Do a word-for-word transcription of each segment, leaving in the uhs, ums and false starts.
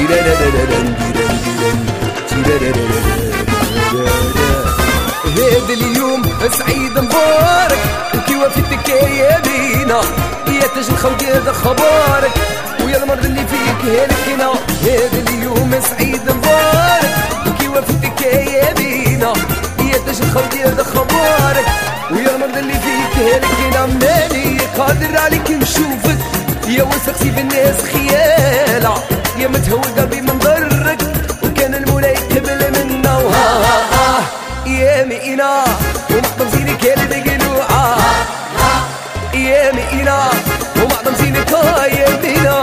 هذا اليوم سعيد مبارك وكي وفيتك يا بينا يا تاج الخلق هذا خبارك ويا المرض اللي فيك هلكنا. هذا اليوم سعيد مبارك وكي وفيتك يا بينا يا تاج الخلق هذا خبارك ويا المرض اللي فيك هلكنا. مالي قادر عليك نشوفك يا وسخ سيف الناس خيالة يا متهول قلبي من ضرك وكان المولاي قبل منا. وها يا مئنا ومعظم زينك يا بقلوعة يا مئنا ومعظم زينك يا مئنا.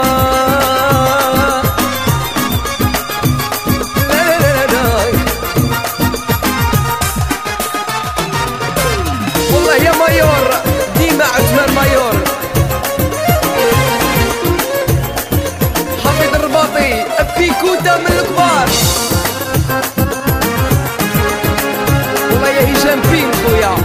لا لا لا والله يا مايور ديما عجمان مايور حفيظ الرباطي بيكوتا من الكبار. والله يا هشام بين خويا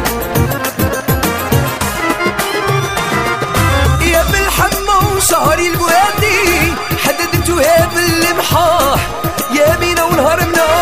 يا بالحمى وشهري البوادي حددتو هذا اللمحاح يا بينا ونهار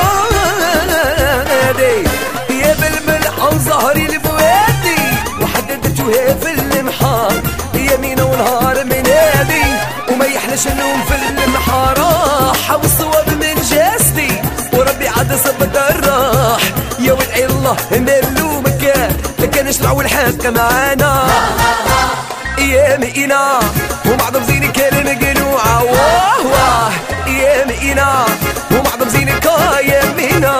منادي يا بالملح وزهري البوادي وحددتو هذا اللمحاح يا بينا ونهار منادي وما يحلاش النوم في اللمحة راحة والصواب من جسدي وربي عاد صبت الراح يا ولعي الله نلومك لكن نشرع والحق معانا يا مئنا ومعظم زينك يا المقلوعة. واه واه يا مئنا ومعظم زينك يا مئنا.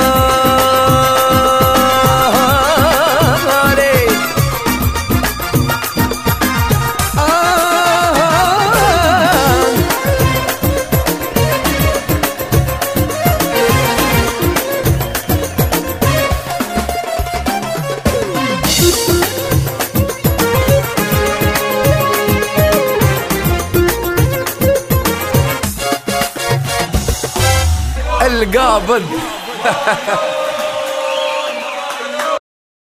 القابض